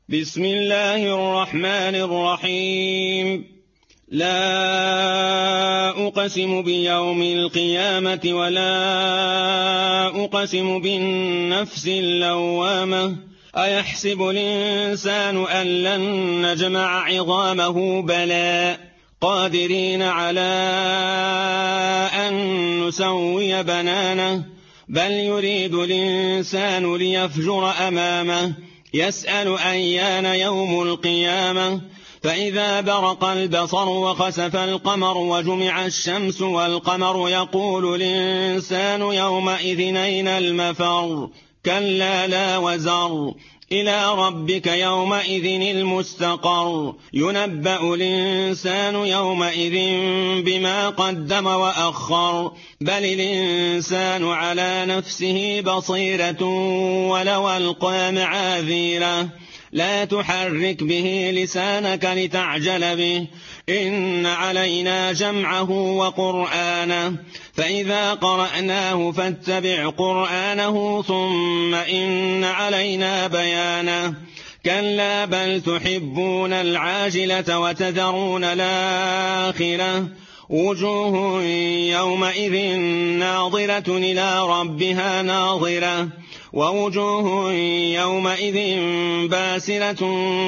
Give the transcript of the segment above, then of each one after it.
بسم الله الرحمن الرحيم. لا أقسم بيوم القيامة ولا أقسم بالنفس اللوامة أيحسب الإنسان أن لن نجمع عظامه بلى قادرين على أن نسوي بنانه بل يريد الإنسان ليفجر أمامه يسأل أيان يوم القيامة فإذا برق البصر وخسف القمر وجمع الشمس والقمر يقول الإنسان يومئذ أين المفر كلا لا وزر إلى ربك يومئذ المستقر ينبأ الإنسان يومئذ بما قدم وأخر بل الإنسان على نفسه بصيرة ولو ألقى معاذيره لا تحرك به لسانك لتعجل به إن علينا جمعه وقرآنه فإذا قرأناه فاتبع قرآنه ثم إن علينا بيانه كلا بل تحبون العاجلة وتذرون الآخرة وجوه يومئذ ناظرة إلى ربها ناظرة ووجوه يومئذ باسرة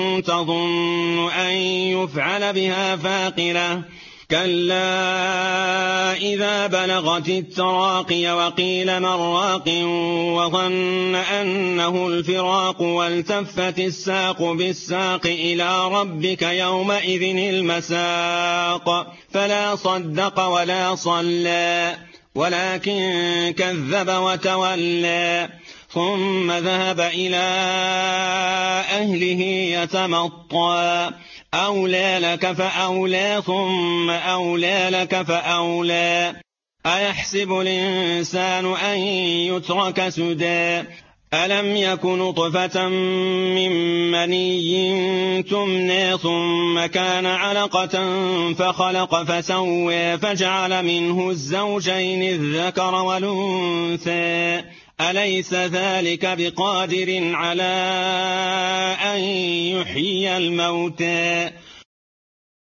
تظن أن يفعل بها فاقرة كلا إذا بلغت التراقي وقيل من راق وظن أنه الفراق والتفت الساق بالساق إلى ربك يومئذ المساق فلا صدق ولا صلى ولكن كذب وتولى ثم ذهب إلى أهله يتمطى أولى لك فأولى ثم أولى لك فأولى أيحسب الإنسان أن يترك سدى ألم يك نطفة من مني تمنى ثم كان علقة فخلق فسوى فجعل منه الزوجين الذكر والأنثى أليس ذلك بقادر على أن يحيي الموتى